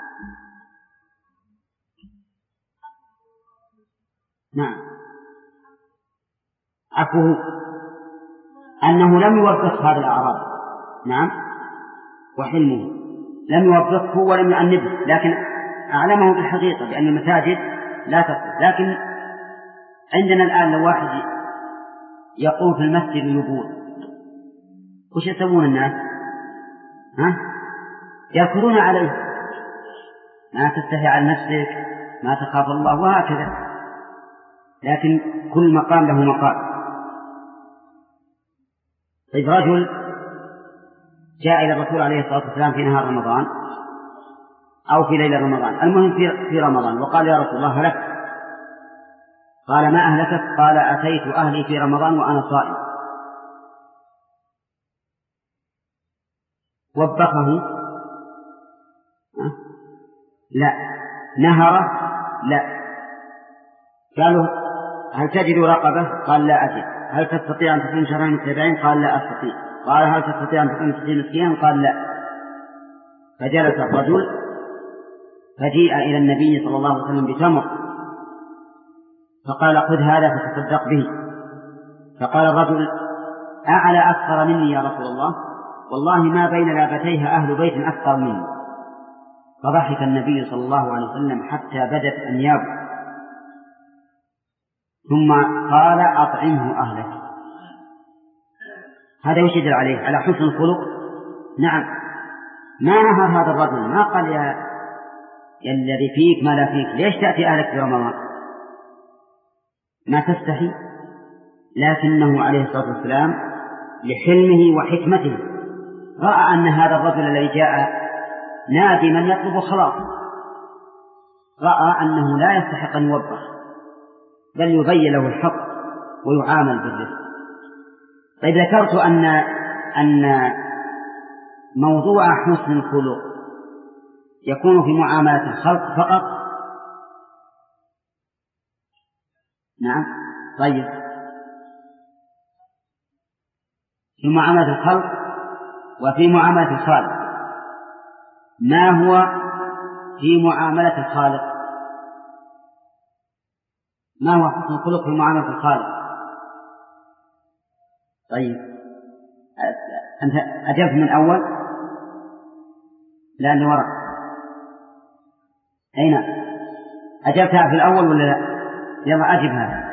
نعم عفوه أنه لم يوبخ هذا الأعراب، نعم، وحلمه لم يوبخه ولم يأنبه، لكن أعلمه بالحقيقة بأن المساجد لا تصلح. لكن عندنا الآن لو واحد يقوم في المسجد يبول، وش يسوون الناس؟ ها؟ يركضون عليه، ما تستحي على نفسك، ما تخاف الله، وهكذا. لكن كل مقام له مقام. طيب رجل جاء إلى الرسول عليه الصلاة والسلام في نهار رمضان أو في ليلة رمضان، المهم في, في رمضان، وقال يا رسول الله هلكت. قال ما أهلكت؟ قال أتيت أهلي في رمضان وأنا صائم. وبخه؟ لا. نهره؟ لا. قالوا هل تجد رقبة؟ قال لا أجد. هل تستطيع أن تكون شهرين متتابعين؟ قال لا أستطيع. قال هل تستطيع أن تكون ستين مسكينا؟ قال لا. فجلس الرجل، فجيء إلى النبي صلى الله عليه وسلم بتمر، فقال خذ هذا فتصدق به. فقال الرجل أعلى أكثر مني يا رسول الله؟ والله ما بين لابتيها أهل بيت أكثر مني. فضحك النبي صلى الله عليه وسلم حتى بدت أنيابه، ثم قال أطعمه أهلك. هذا يشدل عليه على حسن الخلق. نعم، ما نهر هذا الرجل، ما قال يا الذي فيك ما لا فيك، ليش تأتي أهلك في رمضان؟ ما تستحي. لكنه عليه الصلاة والسلام لحلمه وحكمته رأى أن هذا الرجل الذي جاء نادما يطلب خلاص، رأى أنه لا يستحق أن يوبخ، بل يبين له الحق ويعامل بالرفق. طيب ذكرت أن أن موضوع حسن الخلق يكون في معاملة الخلق فقط. نعم. طيب في معاملة الخلق وفي معاملة الخالق. ما هو في معاملة الخالق؟ ما هو حسن الخلق في معاملة الخالق؟ طيب أنت أجبت من أول؟ لا، اللي وراء. أين أجبتها في الأول ولا لا؟ يلا أجب هذا.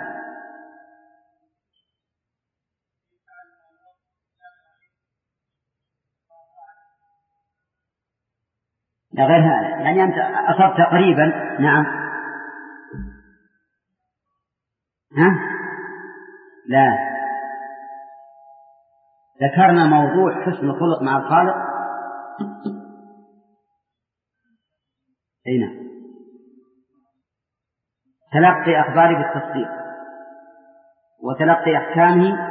لا غير هذا، يعني أنت أصبت قريبا. نعم. ها؟ لا، ذكرنا موضوع حسن الخلق مع الخالق. هنا تلقي أخباره بالتصديق، وتلقي أحكامه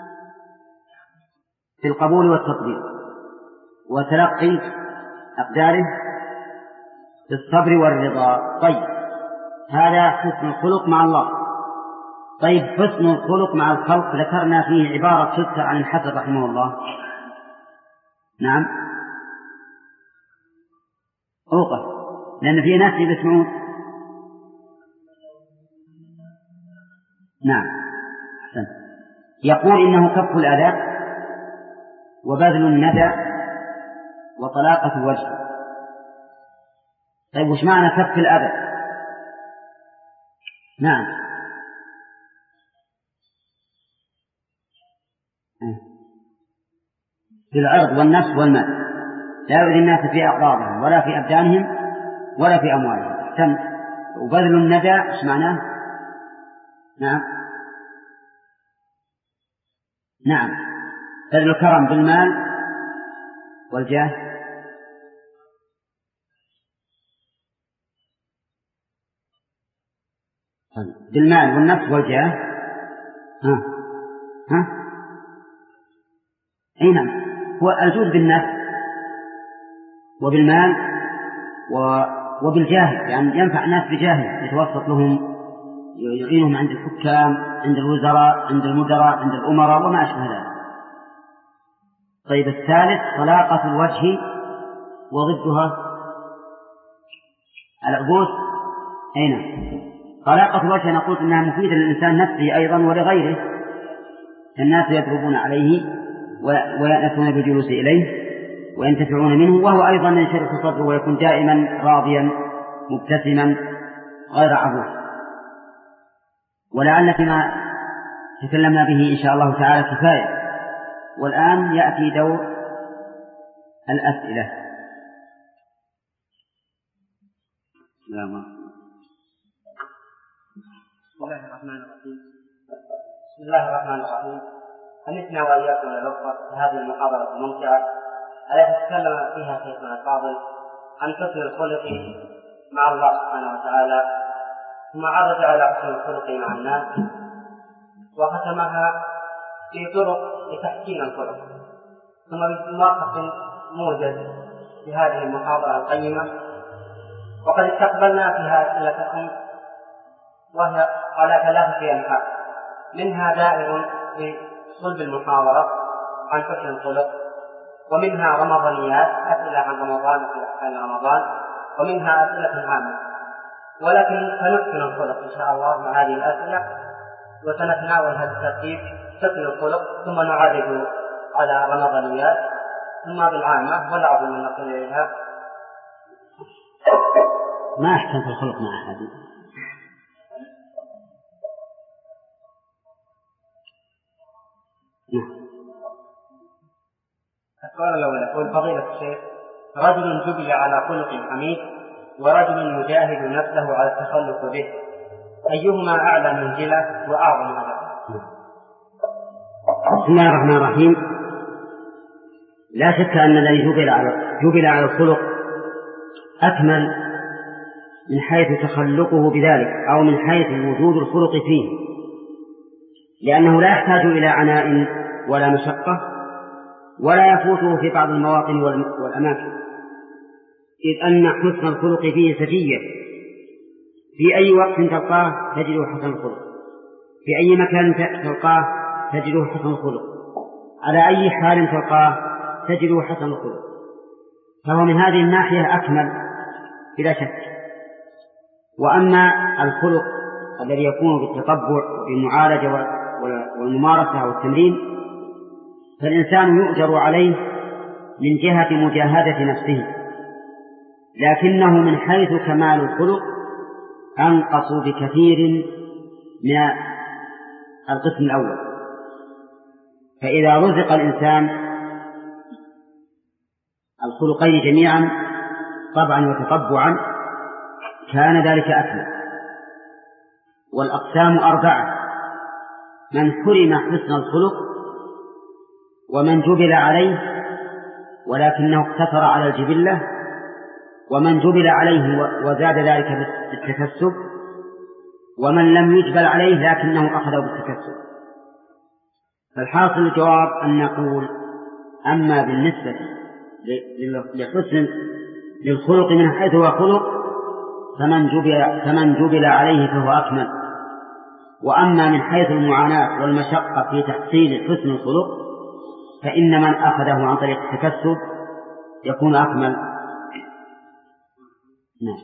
في القبول والتطبيق، وتلقي أقداره في الصبر والرضا. طيب هذا حسن الخلق مع الله. طيب حسن الخلق مع الخلق ذكرنا فيه عبارة تذكر عن الحسن رحمه الله. نعم أوقف، لأن في ناس يسمعون. نعم أحسن. يقول إنه كف الأذى وبذل الندى وطلاقة الوجه. طيب وش معنى كف الأذى؟ نعم في العرض والنفس والمال، لا يؤذي الناس في أعراضهم ولا في أبدانهم ولا في أموالهم. تم. وبذل الندى ايش معناه؟ نعم نعم بذل الكرم بالمال والجاه. بالمال والنفس والجاه. ها ها أي نعم، هو الجود بالنفس وبالمال وبالجاهل، لأن يعني ينفع الناس بجاهل يتوسط لهم، يعينهم عند الحكام، عند الوزراء، عند المدراء، عند الأمراء وما أشبه ذلك. طيب الثالث طلاقة الوجه وضدها العبوس. أين طلاقة الوجه نقول إنها مفيدة للإنسان نفسه أيضا ولغيره، الناس يضربون عليه ويأنسون بالجلوس إليه وينتفعون منه، وهو أيضا ينشرح صدره ويكون دائما راضيا مبتسما غير عبوس. ولعل فيما تكلمنا به إن شاء الله تعالى كفاية، والآن يأتي دور الأسئلة. بسم الله الرحمن الرحيم. بسم الله الرحمن الرحيم. أنسنا وإياكم الأخوة هذه المحاضرة الممتعة التي تكلم فيها شيخنا الفاضل عن حسن الخلق مع الله سبحانه وتعالى، ثم عرج على حسن الخلق مع الناس، وختمها في طرق لتحسين الخلق، ثم بملخص موجز في هذه المحاضرة القيمة. وقد استقبلنا فيها أسئلتكم وهي على ثلاثة أنحاء، منها دائر في صلب المحاضرة عن حسن الخلق، ومنها رمضانيات أسئلة عن رمضان في أحكام رمضان، ومنها أسئلة عامة. ولكن سنحسن الخلق إن شاء الله مع هذه الأسئلة، وسنتناول هذا الترتيب حسن الخلق، ثم نعرض على رمضانيات، ثم بالعامة ولا أظن أن نصل إليها. ما أحسنت الخلق مع أحد. السؤال الأول يقول: فضيلة الشيخ، رجل جبل على خلق حميد ورجل يجاهد نفسه على التخلق به، أيهما أعلى منزلة وأعظم أجرا؟ بسم الله الرحمن الرحيم. لا شك أن الذي جبل على جبل على الخلق أكمل من حيث تخلقه بذلك، أو من حيث وجود الخلق فيه، لأنه لا يحتاج إلى عناء ولا مشقة، ولا يفوته في بعض المواطن والأماكن، إذ أن حسن الخلق فيه سجية، في أي وقت تلقاه تجده حسن الخلق، في أي مكان تلقاه تجده حسن الخلق، على أي حال تلقاه تجده حسن الخلق، فهو من هذه الناحية أكمل بلا شك. وأما الخلق الذي يكون بالتطبع والمعالجة والممارسة والتمرين فالإنسان يؤجر عليه من جهة مجاهدة نفسه، لكنه من حيث كمال الخلق أنقص بكثير من القسم الأول. فإذا رزق الإنسان الخلقين جميعا طبعا وتطبعا كان ذلك أكمل. والأقسام أربعة: من حرم حسن الخلق، ومن جبل عليه ولكنه اقتصر على الجبلة، ومن جبل عليه وزاد ذلك بالتكسب، ومن لم يجبل عليه لكنه أخذه بالتكسب. فالحاصل الجواب أن نقول: أما بالنسبة لحسن للخلق من حيث هو خلق فمن جبل, فمن جبل عليه فهو أكمل، وأما من حيث المعاناة والمشقة في تحصيل حسن الخلق فإن من أخذه عن طريق التكسب يكون أكمل. نعم.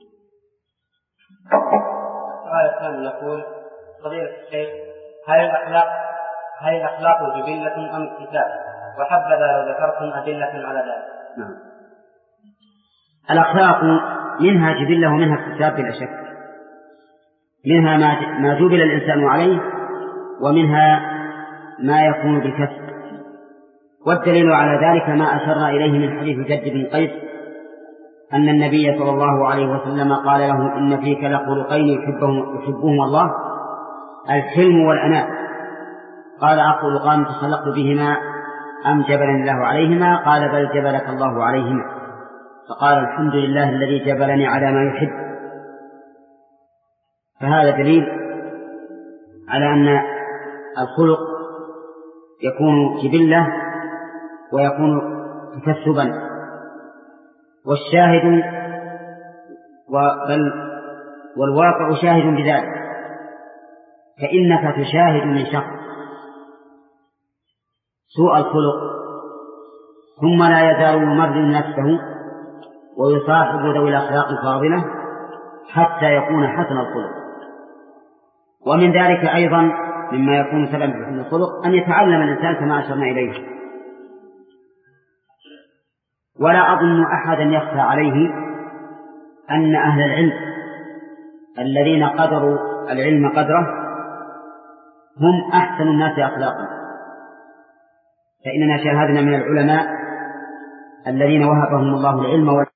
السؤال الثاني يقول: فضيلة الشيخ، هل الأخلاق هل الأخلاق جبلة أم اكتساب؟ وحبذا لو ذكرتم أدلة على ذلك. نعم. الأخلاق منها جبلة ومنها اكتساب بلا شك، منها ما جبل الإنسان عليه، ومنها ما يكون بالكسب. والدليل على ذلك ما أشرنا إليه من حديث جد بن قيس أن النبي صلى الله عليه وسلم قال له: إن فيك لخلقين يحبهم, يحبهم الله، الحلم والأناة. قال: أقول قام تخلقت بهما أم جبلني الله عليهما؟ قال: بل جبلك الله عليهما. فقال: الحمد لله الذي جبلني على ما يحب. فهذا دليل على أن الخلق يكون جبلة ويكون تكسبا. والشاهد بل والواقع شاهد بذلك. فإنك تشاهد من شخص سوء الخلق ثم لا يزال يمرن نفسه ويصاحب ذوي الأخلاق الفاضلة حتى يكون حسن الخلق. ومن ذلك أيضا مما يكون سببا في حسن الخلق أن يتعلم الإنسان كما أشرنا إليه. ولا أظن أحدا يخفى عليه أن أهل العلم الذين قدروا العلم قدره هم أحسن الناس أخلاقا. فإننا شاهدنا من العلماء الذين وهبهم الله العلم